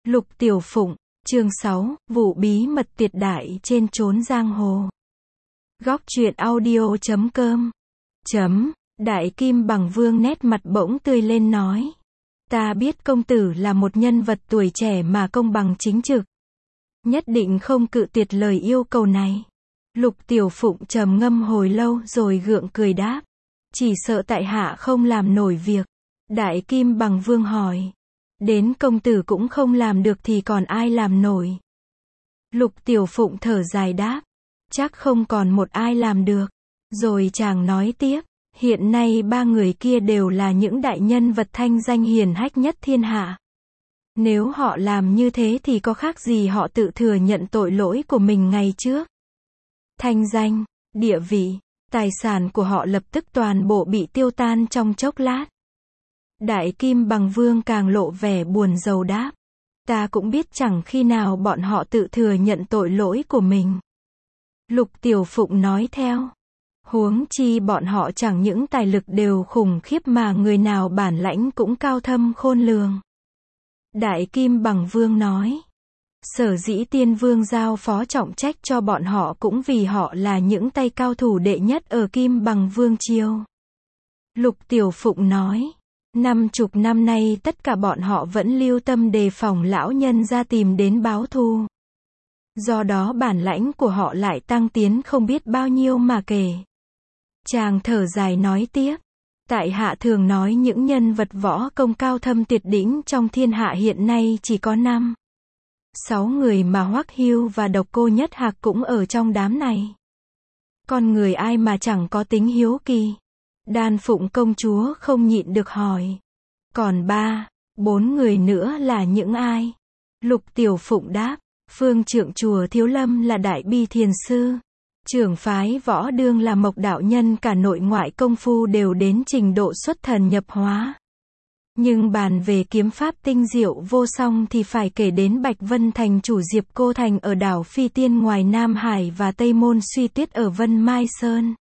Lục Tiểu Phụng, chương 6, vụ bí mật tuyệt đại trên chốn giang hồ. Góc truyện audio.com. Đại Kim Bằng Vương nét mặt bỗng tươi lên nói. Ta biết công tử là một nhân vật tuổi trẻ mà công bằng chính trực. Nhất định không cự tuyệt lời yêu cầu này. Lục Tiểu Phụng trầm ngâm hồi lâu rồi gượng cười đáp. Chỉ sợ tại hạ không làm nổi việc. Đại Kim Bằng Vương hỏi. Đến công tử cũng không làm được thì còn ai làm nổi. Lục Tiểu Phụng thở dài đáp. Chắc không còn một ai làm được. Rồi chàng nói tiếp. Hiện nay ba người kia đều là những đại nhân vật thanh danh hiển hách nhất thiên hạ. Nếu họ làm như thế thì có khác gì họ tự thừa nhận tội lỗi của mình ngày trước. Thanh danh, địa vị, tài sản của họ lập tức toàn bộ bị tiêu tan trong chốc lát. Đại Kim Bằng Vương càng lộ vẻ buồn rầu đáp. Ta cũng biết chẳng khi nào bọn họ tự thừa nhận tội lỗi của mình. Lục Tiểu Phụng nói theo. Huống chi bọn họ chẳng những tài lực đều khủng khiếp mà người nào bản lãnh cũng cao thâm khôn lường. Đại Kim Bằng Vương nói. Sở dĩ Tiên Vương giao phó trọng trách cho bọn họ cũng vì họ là những tay cao thủ đệ nhất ở Kim Bằng Vương Triều. Lục Tiểu Phụng nói. 50 năm nay tất cả bọn họ vẫn lưu tâm đề phòng lão nhân ra tìm đến báo thù. Do đó bản lãnh của họ lại tăng tiến không biết bao nhiêu mà kể. Chàng thở dài nói tiếp. Tại hạ thường nói những nhân vật võ công cao thâm tuyệt đỉnh trong thiên hạ hiện nay chỉ có 5-6 người mà Hoắc Hưu và Độc Cô Nhất Hạc cũng ở trong đám này. Con người ai mà chẳng có tính hiếu kỳ. Đan Phụng công chúa không nhịn được hỏi. Còn 3-4 người nữa là những ai? Lục Tiểu Phụng đáp. Phương Trượng chùa Thiếu Lâm là Đại Bi Thiền Sư. Trưởng phái Võ Đương là Mộc đạo nhân, cả nội ngoại công phu đều đến trình độ xuất thần nhập hóa. Nhưng bàn về kiếm pháp tinh diệu vô song thì phải kể đến Bạch Vân Thành chủ Diệp Cô Thành ở đảo Phi Tiên ngoài Nam Hải và Tây Môn Suy Tuyết ở Vân Mai Sơn.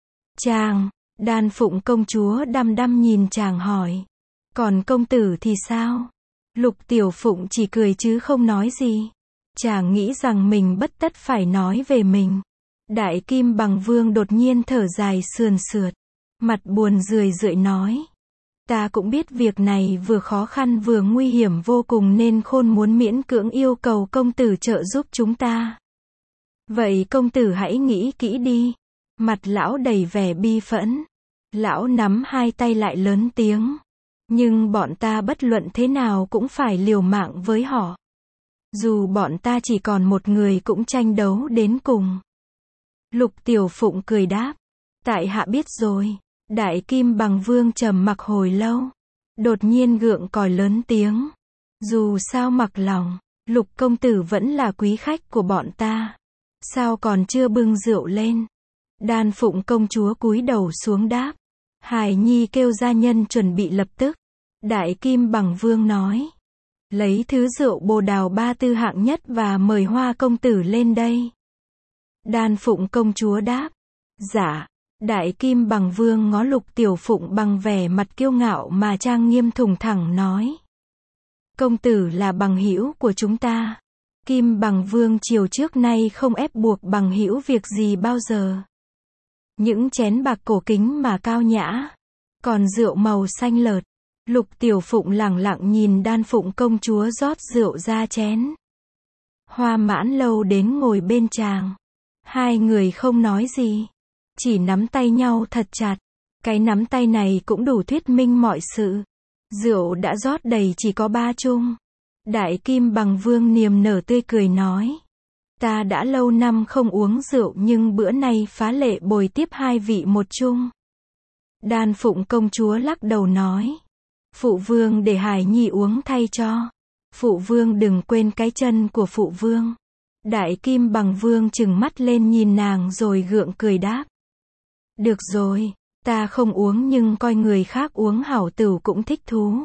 Đan Phụng công chúa đăm đăm nhìn chàng hỏi. Còn công tử thì sao? Lục Tiểu Phụng chỉ cười chứ không nói gì. Chàng nghĩ rằng mình bất tất phải nói về mình. Đại Kim Bằng Vương đột nhiên thở dài sườn sượt. Mặt buồn rười rượi nói. Ta cũng biết việc này vừa khó khăn vừa nguy hiểm vô cùng nên khôn muốn miễn cưỡng yêu cầu công tử trợ giúp chúng ta. Vậy công tử hãy nghĩ kỹ đi. Mặt lão đầy vẻ bi phẫn. Lão nắm hai tay lại lớn tiếng. Nhưng bọn ta bất luận thế nào cũng phải liều mạng với họ. Dù bọn ta chỉ còn một người cũng tranh đấu đến cùng. Lục Tiểu Phụng cười đáp. Tại hạ biết rồi. Đại Kim Bằng Vương trầm mặc hồi lâu. Đột nhiên gượng còi lớn tiếng. Dù sao mặc lòng, Lục công tử vẫn là quý khách của bọn ta. Sao còn chưa bưng rượu lên? Đan Phụng công chúa cúi đầu xuống đáp. Hải Nhi kêu gia nhân chuẩn bị lập tức. Đại Kim Bằng Vương nói. Lấy thứ rượu Bồ Đào 3 tư hạng nhất và mời Hoa công tử lên đây. Đan Phụng công chúa đáp. Dạ. Đại Kim Bằng Vương ngó Lục Tiểu Phụng bằng vẻ mặt kiêu ngạo mà trang nghiêm thùng thẳng nói. Công tử là bằng hữu của chúng ta. Kim Bằng Vương triều trước nay không ép buộc bằng hữu việc gì bao giờ. Những chén bạc cổ kính mà cao nhã. Còn rượu màu xanh lợt. Lục Tiểu Phụng lẳng lặng nhìn Đan Phụng công chúa rót rượu ra chén. Hoa Mãn Lâu đến ngồi bên chàng. Hai người không nói gì. Chỉ nắm tay nhau thật chặt. Cái nắm tay này cũng đủ thuyết minh mọi sự. Rượu đã rót đầy chỉ có 3 chung. Đại Kim Bằng Vương niềm nở tươi cười nói. Ta đã lâu năm không uống rượu nhưng bữa nay phá lệ bồi tiếp hai vị một chung. Đan Phụng công chúa lắc đầu nói. Phụ vương để Hải Nhi uống thay cho. Phụ vương đừng quên cái chân của phụ vương. Đại Kim Bằng Vương trừng mắt lên nhìn nàng rồi gượng cười đáp. Được rồi, ta không uống nhưng coi người khác uống hảo tửu cũng thích thú.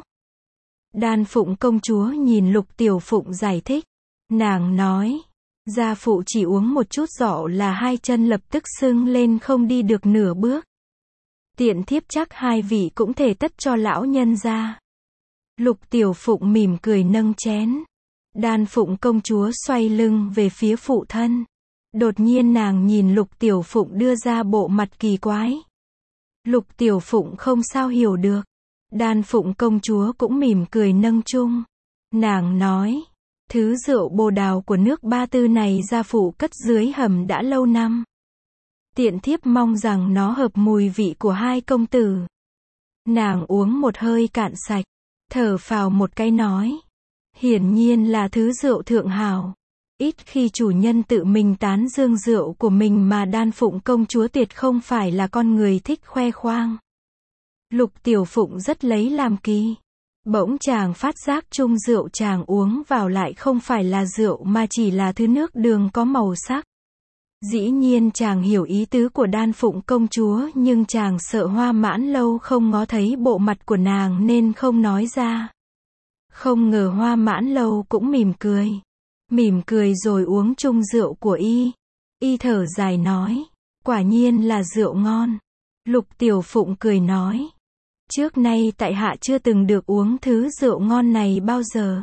Đan Phụng công chúa nhìn Lục Tiểu Phụng giải thích. Nàng nói. Gia phụ chỉ uống một chút rượu là hai chân lập tức sưng lên không đi được nửa bước. Tiện thiếp chắc hai vị cũng thể tất cho lão nhân ra. Lục Tiểu Phụng mỉm cười nâng chén. Đan Phụng công chúa xoay lưng về phía phụ thân. Đột nhiên nàng nhìn Lục Tiểu Phụng đưa ra bộ mặt kỳ quái. Lục Tiểu Phụng không sao hiểu được. Đan Phụng công chúa cũng mỉm cười nâng chung. Nàng nói, thứ rượu bồ đào của nước Ba Tư này gia phụ cất dưới hầm đã lâu năm. Tiện thiếp mong rằng nó hợp mùi vị của hai công tử. Nàng uống một hơi cạn sạch, thở phào một cái nói, hiển nhiên là thứ rượu thượng hảo. Ít khi chủ nhân tự mình tán dương rượu của mình mà Đan Phụng công chúa tuyệt không phải là con người thích khoe khoang. Lục Tiểu Phụng rất lấy làm kỳ. Bỗng chàng phát giác chung rượu chàng uống vào lại không phải là rượu mà chỉ là thứ nước đường có màu sắc. Dĩ nhiên chàng hiểu ý tứ của Đan Phụng công chúa nhưng chàng sợ Hoa Mãn Lâu không ngó thấy bộ mặt của nàng nên không nói ra. Không ngờ Hoa Mãn Lâu cũng mỉm cười. Mỉm cười rồi uống chung rượu của y. Y thở dài nói, quả nhiên là rượu ngon. Lục Tiểu Phụng cười nói, trước nay tại hạ chưa từng được uống thứ rượu ngon này bao giờ.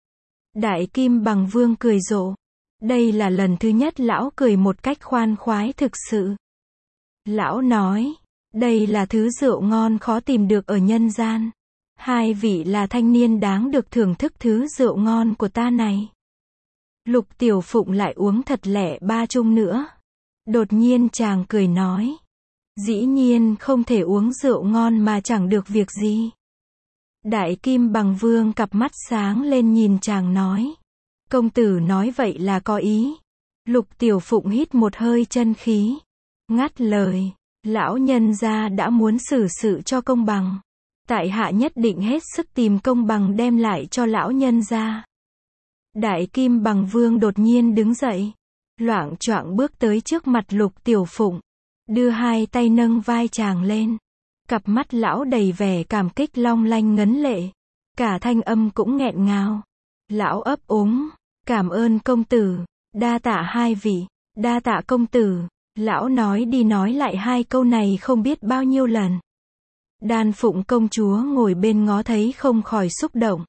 Đại Kim Bằng Vương cười rộ. Đây là lần thứ nhất lão cười một cách khoan khoái thực sự. Lão nói, đây là thứ rượu ngon khó tìm được ở nhân gian. Hai vị là thanh niên đáng được thưởng thức thứ rượu ngon của ta này. Lục Tiểu Phụng lại uống thật lẹ ba chung nữa. Đột nhiên chàng cười nói, dĩ nhiên không thể uống rượu ngon mà chẳng được việc gì. Đại Kim Bằng Vương cặp mắt sáng lên nhìn chàng nói, công tử nói vậy là có ý. Lục Tiểu Phụng hít một hơi chân khí, ngắt lời, lão nhân gia đã muốn xử sự cho công bằng. Tại hạ nhất định hết sức tìm công bằng đem lại cho lão nhân gia. Đại Kim Bằng Vương đột nhiên đứng dậy, loạng choạng bước tới trước mặt Lục Tiểu Phụng, đưa hai tay nâng vai chàng lên. Cặp mắt lão đầy vẻ cảm kích long lanh ngấn lệ, cả thanh âm cũng nghẹn ngào. Lão ấp úng, cảm ơn công tử, đa tạ hai vị, đa tạ công tử. Lão nói đi nói lại hai câu này không biết bao nhiêu lần. Đan Phụng công chúa ngồi bên ngó thấy không khỏi xúc động.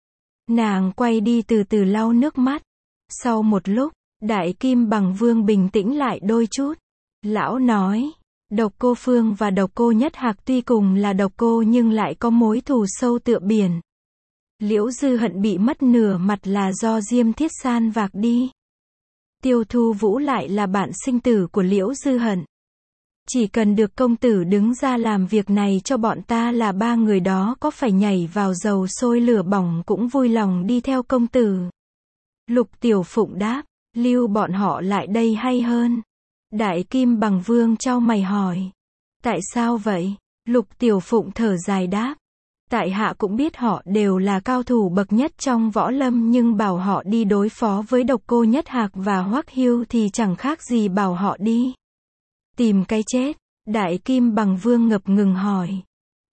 Nàng quay đi từ từ lau nước mắt. Sau một lúc, Đại Kim Bằng Vương bình tĩnh lại đôi chút. Lão nói, Độc Cô Phương và Độc Cô Nhất Hạc tuy cùng là độc cô nhưng lại có mối thù sâu tựa biển. Liễu Dư Hận bị mất nửa mặt là do Diêm Thiết San vạc đi. Tiêu Thu Vũ lại là bạn sinh tử của Liễu Dư Hận. Chỉ cần được công tử đứng ra làm việc này cho bọn ta là ba người đó có phải nhảy vào dầu sôi lửa bỏng cũng vui lòng đi theo công tử. Lục Tiểu Phụng đáp, lưu bọn họ lại đây hay hơn. Đại Kim Bằng Vương chau mày hỏi, tại sao vậy? Lục Tiểu Phụng thở dài đáp, tại hạ cũng biết họ đều là cao thủ bậc nhất trong võ lâm nhưng bảo họ đi đối phó với Độc Cô Nhất Hạc và Hoắc Hưu thì chẳng khác gì bảo họ đi tìm cái chết. Đại Kim Bằng Vương ngập ngừng hỏi,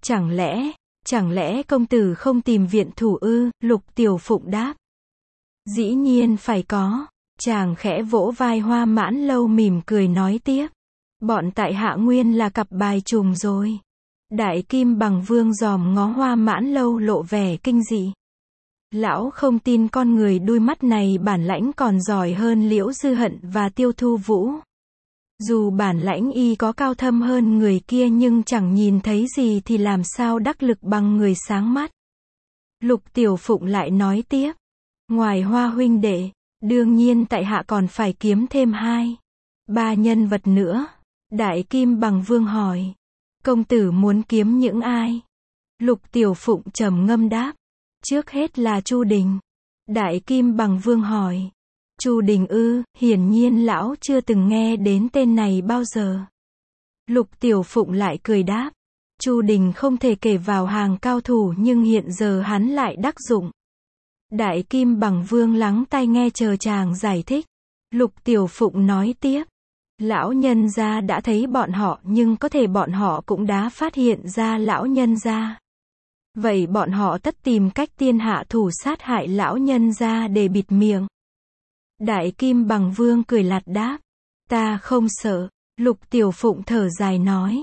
chẳng lẽ công tử không tìm viện thủ ư? Lục Tiểu Phụng đáp, dĩ nhiên phải có. Chàng khẽ vỗ vai Hoa Mãn Lâu mỉm cười nói tiếp, bọn tại hạ nguyên là cặp bài trùng rồi. Đại Kim Bằng Vương dòm ngó Hoa Mãn Lâu lộ vẻ kinh dị. Lão không tin con người đuôi mắt này bản lãnh còn giỏi hơn Liễu Dư Hận và Tiêu Thu Vũ. Dù bản lãnh y có cao thâm hơn người kia nhưng chẳng nhìn thấy gì thì làm sao đắc lực bằng người sáng mắt. Lục Tiểu Phụng lại nói tiếp, ngoài Hoa huynh đệ, đương nhiên tại hạ còn phải kiếm thêm 2-3 nhân vật nữa. Đại Kim Bằng Vương hỏi, công tử muốn kiếm những ai? Lục Tiểu Phụng trầm ngâm đáp, trước hết là Chu Đình. Đại Kim Bằng Vương hỏi, Chu Đình ư? Hiển nhiên lão chưa từng nghe đến tên này bao giờ. Lục Tiểu Phụng lại cười đáp, Chu Đình không thể kể vào hàng cao thủ nhưng hiện giờ hắn lại đắc dụng. Đại Kim Bằng Vương lắng tai nghe chờ chàng giải thích. Lục Tiểu Phụng nói tiếp, lão nhân gia đã thấy bọn họ nhưng có thể bọn họ cũng đã phát hiện ra lão nhân gia. Vậy bọn họ tất tìm cách tiên hạ thủ sát hại lão nhân gia để bịt miệng. Đại Kim Bằng Vương cười lạt đáp, ta không sợ. Lục Tiểu Phụng thở dài nói,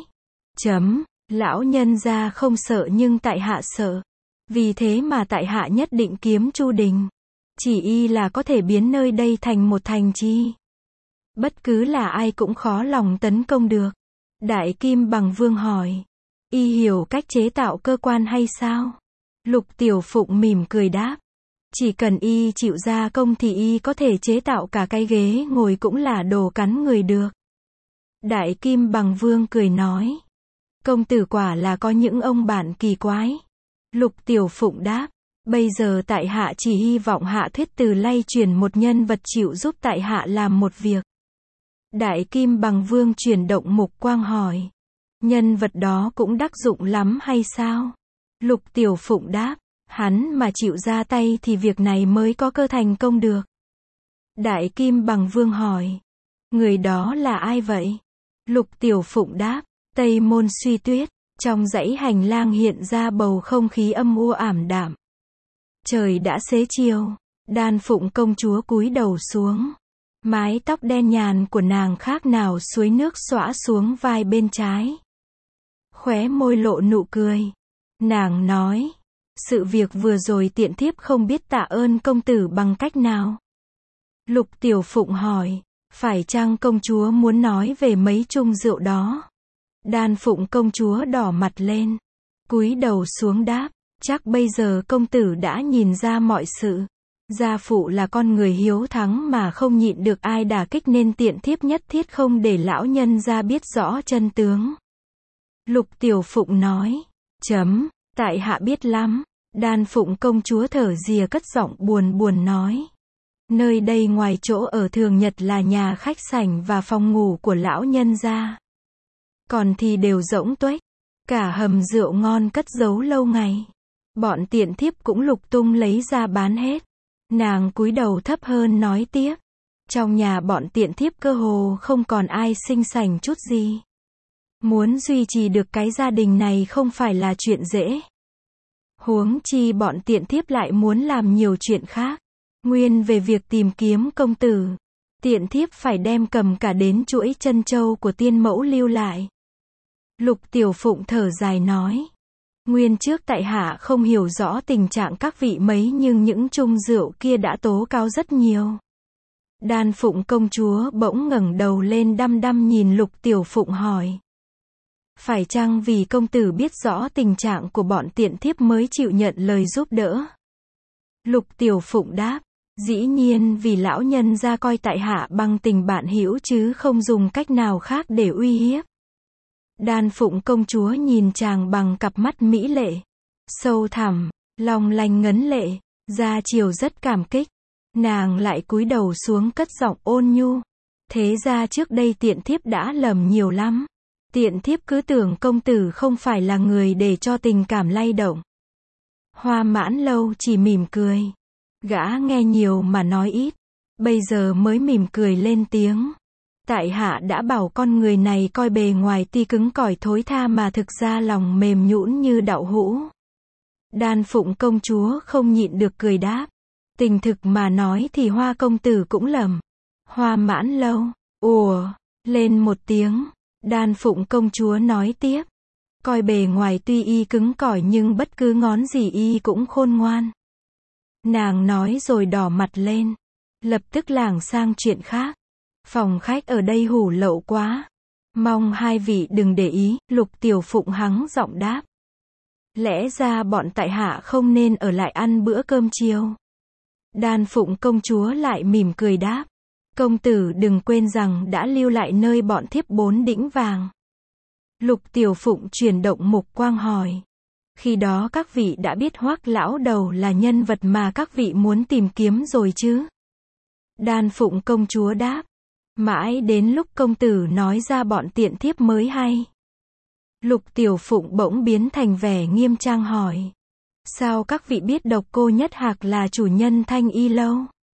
lão nhân gia không sợ nhưng tại hạ sợ. Vì thế mà tại hạ nhất định kiếm Chu Đình. Chỉ y là có thể biến nơi đây thành một thành trì. Bất cứ là ai cũng khó lòng tấn công được. Đại Kim Bằng Vương hỏi. Y hiểu cách chế tạo cơ quan hay sao? Lục Tiểu Phụng mỉm cười đáp. Chỉ cần y chịu ra công thì y có thể chế tạo cả cái ghế ngồi cũng là đồ cắn người được. Đại Kim Bằng Vương cười nói. Công tử quả là có những ông bạn kỳ quái. Lục Tiểu Phụng đáp. Bây giờ tại hạ chỉ hy vọng hạ thuyết từ lay chuyển một nhân vật chịu giúp tại hạ làm một việc. Đại Kim Bằng Vương chuyển động mục quang hỏi. Nhân vật đó cũng đắc dụng lắm hay sao? Lục Tiểu Phụng đáp. Hắn mà chịu ra tay thì việc này mới có cơ thành công được. Đại Kim Bằng Vương hỏi. Người đó là ai vậy? Lục Tiểu Phụng đáp. Tây Môn Suy Tuyết. Trong dãy hành lang hiện ra bầu không khí âm u ảm đạm. Trời đã xế chiều. Đan Phụng công chúa cúi đầu xuống. Mái tóc đen nhàn của nàng khác nào suối nước xõa xuống vai bên trái. Khóe môi lộ nụ cười. Nàng nói. Sự việc vừa rồi tiện thiếp không biết tạ ơn công tử bằng cách nào. Lục Tiểu Phụng hỏi. Phải chăng công chúa muốn nói về mấy chung rượu đó? Đan Phụng công chúa đỏ mặt lên. Cúi đầu xuống đáp. Chắc bây giờ công tử đã nhìn ra mọi sự. Gia phụ là con người hiếu thắng mà không nhịn được ai đả kích nên tiện thiếp nhất thiết không để lão nhân ra biết rõ chân tướng. Lục Tiểu Phụng nói. Tại hạ biết lắm. Đan Phụng công chúa thở rìa cất giọng buồn buồn nói. Nơi đây ngoài chỗ ở thường nhật là nhà khách sảnh và phòng ngủ của lão nhân gia. Còn thì đều rỗng tuếch. Cả hầm rượu ngon cất giấu lâu ngày. Bọn tiện thiếp cũng lục tung lấy ra bán hết. Nàng cúi đầu thấp hơn nói tiếp. Trong nhà bọn tiện thiếp cơ hồ không còn ai sinh sảnh chút gì. Muốn duy trì được cái gia đình này không phải là chuyện dễ. Huống chi bọn tiện thiếp lại muốn làm nhiều chuyện khác. Nguyên về việc tìm kiếm công tử. Tiện thiếp phải đem cầm cả đến chuỗi chân châu của tiên mẫu lưu lại. Lục Tiểu Phụng thở dài nói. Nguyên trước tại hạ không hiểu rõ tình trạng các vị mấy nhưng những chung rượu kia đã tố cáo rất nhiều. Đan Phụng công chúa bỗng ngẩng đầu lên đăm đăm nhìn Lục Tiểu Phụng hỏi. Phải chăng vì công tử biết rõ tình trạng của bọn tiện thiếp mới chịu nhận lời giúp đỡ? Lục Tiểu Phụng đáp. Dĩ nhiên vì lão nhân ra coi tại hạ bằng tình bạn hữu chứ không dùng cách nào khác để uy hiếp. Đan Phụng công chúa nhìn chàng bằng cặp mắt mỹ lệ, sâu thẳm, long lanh ngấn lệ, ra chiều rất cảm kích. Nàng lại cúi đầu xuống cất giọng ôn nhu. Thế ra trước đây tiện thiếp đã lầm nhiều lắm. Tiện thiếp cứ tưởng công tử không phải là người để cho tình cảm lay động. Hoa Mãn Lâu chỉ mỉm cười. Gã nghe nhiều mà nói ít. Bây giờ mới mỉm cười lên tiếng. Tại hạ đã bảo con người này coi bề ngoài tuy cứng cỏi thối tha mà thực ra lòng mềm nhũn như đậu hũ. Đan Phụng công chúa không nhịn được cười đáp. Tình thực mà nói thì Hoa công tử cũng lầm. Hoa Mãn Lâu, ùa, lên một tiếng. Đan Phụng công chúa nói tiếp. Coi bề ngoài tuy y cứng cỏi nhưng bất cứ ngón gì y cũng khôn ngoan. Nàng nói rồi đỏ mặt lên. Lập tức lảng sang chuyện khác. Phòng khách ở đây hủ lậu quá. Mong hai vị đừng để ý. Lục Tiểu Phụng hắng giọng đáp. Lẽ ra bọn tại hạ không nên ở lại ăn bữa cơm chiều. Đan Phụng công chúa lại mỉm cười đáp. Công tử đừng quên rằng đã lưu lại nơi bọn thiếp 4 đĩnh vàng. Lục Tiểu Phụng chuyển động mục quang hỏi. Khi đó các vị đã biết Hoắc lão đầu là nhân vật mà các vị muốn tìm kiếm rồi chứ? Đan Phụng công chúa đáp. Mãi đến lúc công tử nói ra bọn tiện thiếp mới hay. Lục Tiểu Phụng bỗng biến thành vẻ nghiêm trang hỏi. Sao các vị biết Độc Cô Nhất Hạc là chủ nhân Thanh Y Lâu?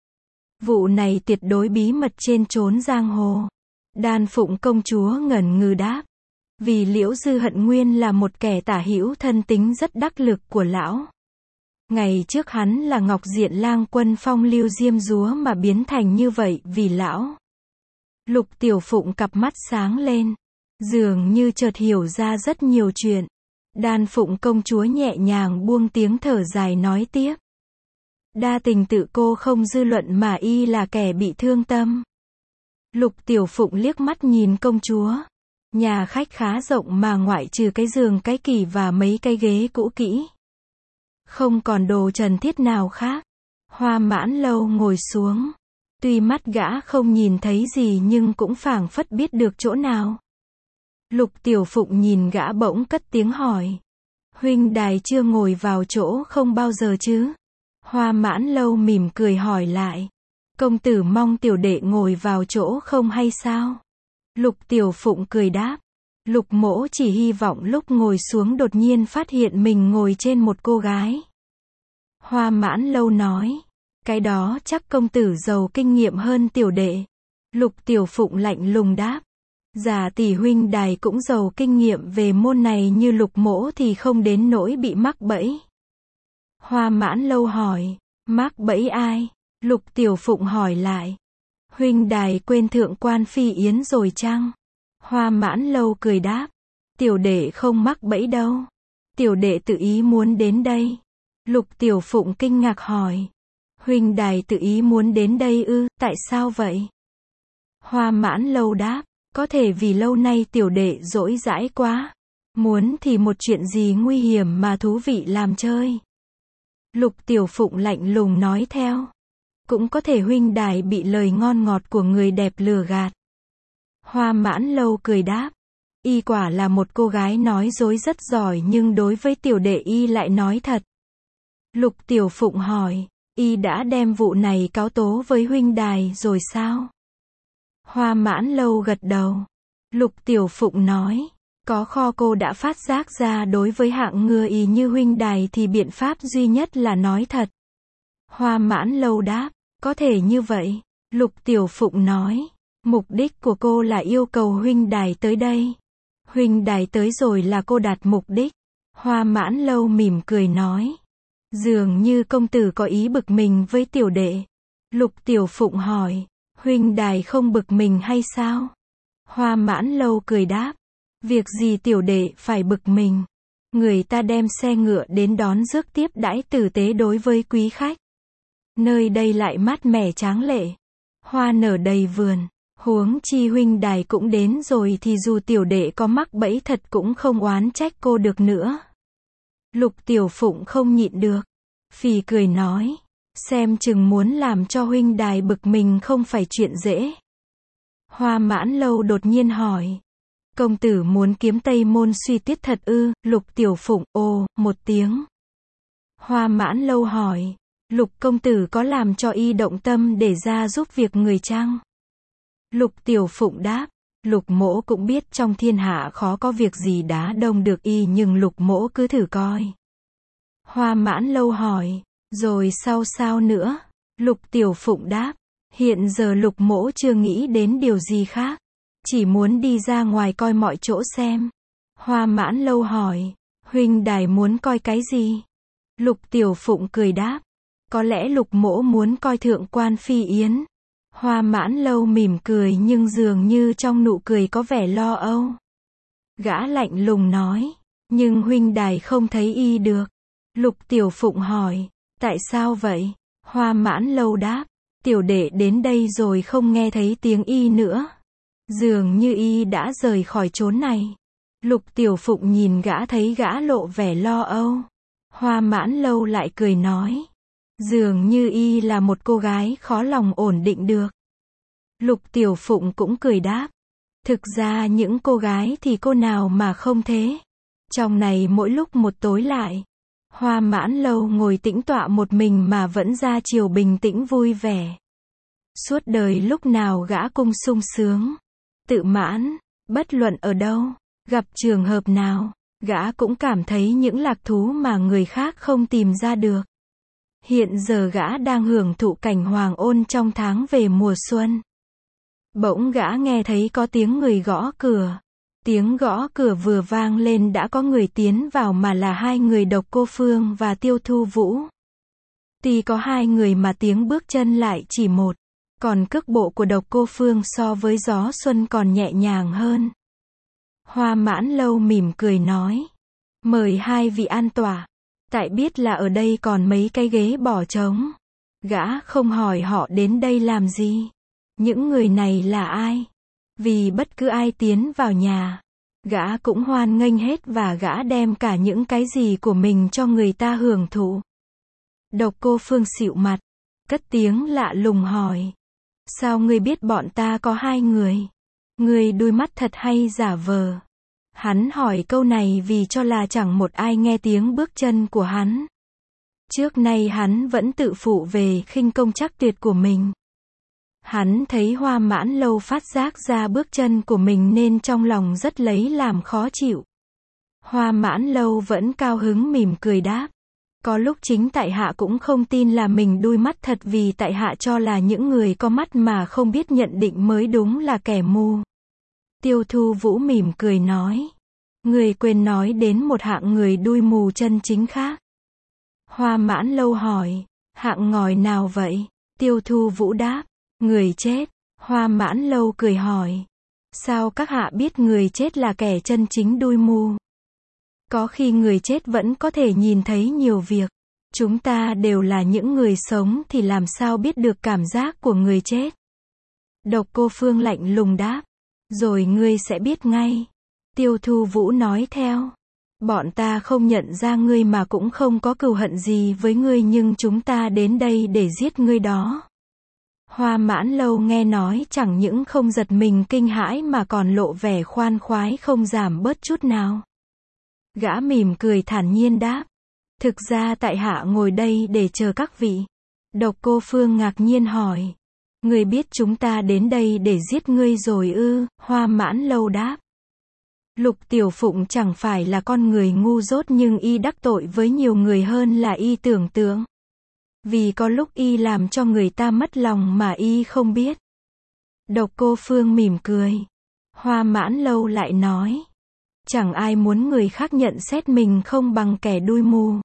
Vụ này tuyệt đối bí mật trên chốn giang hồ. Đan Phụng công chúa ngẩn ngừ đáp. Vì Liễu Dư Hận nguyên là một kẻ tả hữu thân tính rất đắc lực của lão. Ngày trước hắn là Ngọc Diện Lang Quân phong lưu diêm dúa mà biến thành như vậy vì lão. Lục Tiểu Phụng cặp mắt sáng lên. Dường như chợt hiểu ra rất nhiều chuyện. Đan Phụng công chúa nhẹ nhàng buông tiếng thở dài nói tiếp. Đa tình tự cô không dư luận mà y là kẻ bị thương tâm. Lục Tiểu Phụng liếc mắt nhìn công chúa. Nhà khách khá rộng mà ngoại trừ cái giường cái kỷ và mấy cái ghế cũ kỹ, không còn đồ trần thiết nào khác. Hoa Mãn Lâu ngồi xuống. Tuy mắt gã không nhìn thấy gì nhưng cũng phảng phất biết được chỗ nào. Lục Tiểu Phụng nhìn gã bỗng cất tiếng hỏi. Huynh đài chưa ngồi vào chỗ không bao giờ chứ? Hoa Mãn Lâu mỉm cười hỏi lại. Công tử mong tiểu đệ ngồi vào chỗ không hay sao? Lục Tiểu Phụng cười đáp. Lục mỗ chỉ hy vọng lúc ngồi xuống đột nhiên phát hiện mình ngồi trên một cô gái. Hoa Mãn Lâu nói. Cái đó chắc công tử giàu kinh nghiệm hơn tiểu đệ. Lục Tiểu Phụng lạnh lùng đáp. Giả tỷ huynh đài cũng giàu kinh nghiệm về môn này như lục mỗ thì không đến nỗi bị mắc bẫy. Hoa Mãn Lâu hỏi. Mắc bẫy ai? Lục Tiểu Phụng hỏi lại. Huynh đài quên thượng quan phi yến rồi chăng? Hoa Mãn Lâu cười đáp. Tiểu đệ không mắc bẫy đâu. Tiểu đệ tự ý muốn đến đây. Lục Tiểu Phụng kinh ngạc hỏi. Huynh đài tự ý muốn đến đây ư, tại sao vậy? Hoa Mãn Lâu đáp. Có thể vì lâu nay tiểu đệ dỗi dãi quá. Muốn thì một chuyện gì nguy hiểm mà thú vị làm chơi. Lục Tiểu Phụng lạnh lùng nói theo. Cũng có thể huynh đài bị lời ngon ngọt của người đẹp lừa gạt. Hoa Mãn Lâu cười đáp. Y quả là một cô gái nói dối rất giỏi nhưng đối với tiểu đệ y lại nói thật. Lục Tiểu Phụng hỏi. Y đã đem vụ này cáo tố với huynh đài rồi sao? Hoa Mãn Lâu gật đầu. Lục Tiểu Phụng nói. Có kho cô đã phát giác ra đối với hạng ngừa y như huynh đài thì biện pháp duy nhất là nói thật. Hoa Mãn Lâu đáp. Có thể như vậy. Lục Tiểu Phụng nói. Mục đích của cô là yêu cầu huynh đài tới đây. Huynh đài tới rồi là cô đạt mục đích. Hoa Mãn Lâu mỉm cười nói. Dường như công tử có ý bực mình với tiểu đệ. Lục Tiểu Phụng hỏi. Huynh đài không bực mình hay sao? Hoa Mãn Lâu cười đáp. Việc gì tiểu đệ phải bực mình? Người ta đem xe ngựa đến đón rước tiếp đãi tử tế đối với quý khách. Nơi đây lại mát mẻ tráng lệ. Hoa nở đầy vườn. Huống chi huynh đài cũng đến rồi thì dù tiểu đệ có mắc bẫy thật cũng không oán trách cô được nữa. Lục Tiểu Phụng không nhịn được. Phì cười nói. Xem chừng muốn làm cho huynh đài bực mình không phải chuyện dễ. Hoa Mãn Lâu đột nhiên hỏi. Công tử muốn kiếm Tây Môn Suy Tuyết thật ư? Lục Tiểu Phụng ồ một tiếng. Hoa Mãn Lâu hỏi. Lục công tử có làm cho y động tâm để ra giúp việc người chăng? Lục Tiểu Phụng đáp. Lục mỗ cũng biết trong thiên hạ khó có việc gì đá đông được y nhưng lục mỗ cứ thử coi. Hoa Mãn Lâu hỏi. Rồi sau sao nữa? Lục Tiểu Phụng đáp. Hiện giờ lục mỗ chưa nghĩ đến điều gì khác. Chỉ muốn đi ra ngoài coi mọi chỗ xem. Hoa Mãn Lâu hỏi. Huynh đài muốn coi cái gì? Lục Tiểu Phụng cười đáp. Có lẽ lục mỗ muốn coi thượng quan phi yến. Hoa Mãn Lâu mỉm cười nhưng dường như trong nụ cười có vẻ lo âu. Gã lạnh lùng nói. Nhưng huynh đài không thấy y được. Lục Tiểu Phụng hỏi. Tại sao vậy? Hoa Mãn Lâu đáp. Tiểu đệ đến đây rồi không nghe thấy tiếng y nữa. Dường như y đã rời khỏi chốn này. Lục Tiểu Phụng nhìn gã thấy gã lộ vẻ lo âu. Hoa Mãn Lâu lại cười nói. Dường như y là một cô gái khó lòng ổn định được. Lục Tiểu Phụng cũng cười đáp. Thực ra những cô gái thì cô nào mà không thế. Trong này mỗi lúc một tối lại. Hoa Mãn Lâu ngồi tĩnh tọa một mình mà vẫn ra chiều bình tĩnh vui vẻ. Suốt đời lúc nào gã cũng sung sướng. Tự mãn, bất luận ở đâu, gặp trường hợp nào, gã cũng cảm thấy những lạc thú mà người khác không tìm ra được. Hiện giờ gã đang hưởng thụ cảnh hoàng ôn trong tháng về mùa xuân. Bỗng gã nghe thấy có tiếng người gõ cửa. Tiếng gõ cửa vừa vang lên đã có người tiến vào mà là hai người Độc Cô Phương và Tiêu Thu Vũ. Tuy có hai người mà tiếng bước chân lại chỉ một. Còn cước bộ của Độc Cô Phương so với gió xuân còn nhẹ nhàng hơn. Hoa Mãn Lâu mỉm cười nói. Mời hai vị an tọa. Tại biết là ở đây còn mấy cái ghế bỏ trống. Gã không hỏi họ đến đây làm gì. Những người này là ai? Vì bất cứ ai tiến vào nhà, gã cũng hoan nghênh hết và gã đem cả những cái gì của mình cho người ta hưởng thụ. Độc Cô Phương xịu mặt, cất tiếng lạ lùng hỏi. Sao ngươi biết bọn ta có 2 người? Ngươi đuôi mắt thật hay giả vờ? Hắn hỏi câu này vì cho là chẳng một ai nghe tiếng bước chân của hắn. Trước nay hắn vẫn tự phụ về khinh công chắc tuyệt của mình. Hắn thấy Hoa Mãn Lâu phát giác ra bước chân của mình nên trong lòng rất lấy làm khó chịu. Hoa Mãn Lâu vẫn cao hứng mỉm cười đáp. Có lúc chính tại hạ cũng không tin là mình đuôi mắt thật vì tại hạ cho là những người có mắt mà không biết nhận định mới đúng là kẻ mù. Tiêu Thu Vũ mỉm cười nói. Người quên nói đến một hạng người đuôi mù chân chính khác. Hoa Mãn Lâu hỏi. Hạng ngòi nào vậy? Tiêu Thu Vũ đáp. Người chết. Hoa Mãn Lâu cười hỏi. Sao các hạ biết người chết là kẻ chân chính đuôi mù? Có khi người chết vẫn có thể nhìn thấy nhiều việc. Chúng ta đều là những người sống thì làm sao biết được cảm giác của người chết? Độc Cô Phương lạnh lùng đáp. Rồi ngươi sẽ biết ngay. Tiêu Thu Vũ nói theo. Bọn ta không nhận ra ngươi mà cũng không có cừu hận gì với ngươi nhưng chúng ta đến đây để giết ngươi đó. Hoa Mãn Lâu nghe nói chẳng những không giật mình kinh hãi mà còn lộ vẻ khoan khoái không giảm bớt chút nào. Gã mỉm cười thản nhiên đáp. Thực ra tại hạ ngồi đây để chờ các vị. Độc Cô Phương ngạc nhiên hỏi. Ngươi biết chúng ta đến đây để giết ngươi rồi ư? Hoa Mãn Lâu đáp. Lục Tiểu Phụng chẳng phải là con người ngu dốt nhưng y đắc tội với nhiều người hơn là y tưởng tượng. Vì có lúc y làm cho người ta mất lòng mà y không biết. Độc Cô Phương mỉm cười. Hoa Mãn Lâu lại nói. Chẳng ai muốn người khác nhận xét mình không bằng kẻ đuôi mù.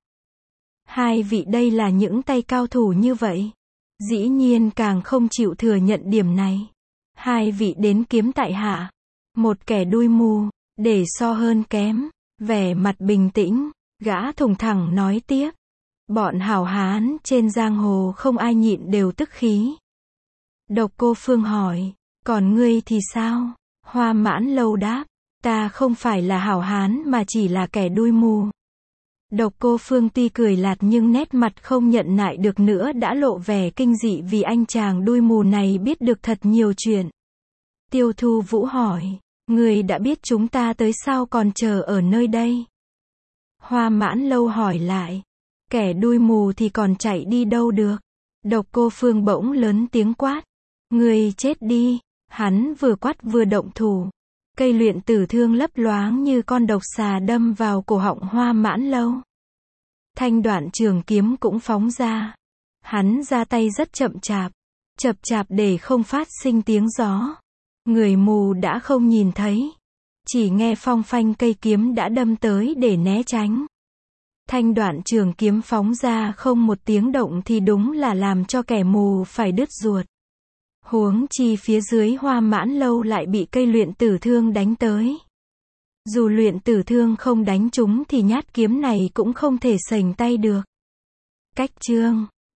2 vị đây là những tay cao thủ như vậy. Dĩ nhiên càng không chịu thừa nhận điểm này. 2 vị đến kiếm tại hạ. Một kẻ đuôi mù, để so hơn kém. Vẻ mặt bình tĩnh, gã thùng thẳng nói tiếp. Bọn hảo hán trên giang hồ không ai nhịn đều tức khí. Độc Cô Phương hỏi. Còn ngươi thì sao? Hoa Mãn Lâu đáp. Ta không phải là hảo hán mà chỉ là kẻ đuôi mù. Độc Cô Phương tuy cười lạt nhưng nét mặt không nhận nại được nữa đã lộ vẻ kinh dị vì anh chàng đuôi mù này biết được thật nhiều chuyện. Tiêu Thu Vũ hỏi. Người đã biết chúng ta tới sao còn chờ ở nơi đây? Hoa Mãn Lâu hỏi lại. Kẻ đuôi mù thì còn chạy đi đâu được? Độc Cô Phương bỗng lớn tiếng quát. Người chết đi. Hắn vừa quát vừa động thủ. Cây luyện tử thương lấp loáng như con độc xà đâm vào cổ họng Hoa Mãn Lâu. Thanh đoạn trường kiếm cũng phóng ra. Hắn ra tay rất chậm chạp để không phát sinh tiếng gió. Người mù đã không nhìn thấy. Chỉ nghe phong phanh cây kiếm đã đâm tới để né tránh. Thanh đoạn trường kiếm phóng ra không một tiếng động thì đúng là làm cho kẻ mù phải đứt ruột. Huống chi phía dưới Hoa Mãn Lâu lại bị cây luyện tử thương đánh tới. Dù luyện tử thương không đánh chúng thì nhát kiếm này cũng không thể sành tay được. Cách chương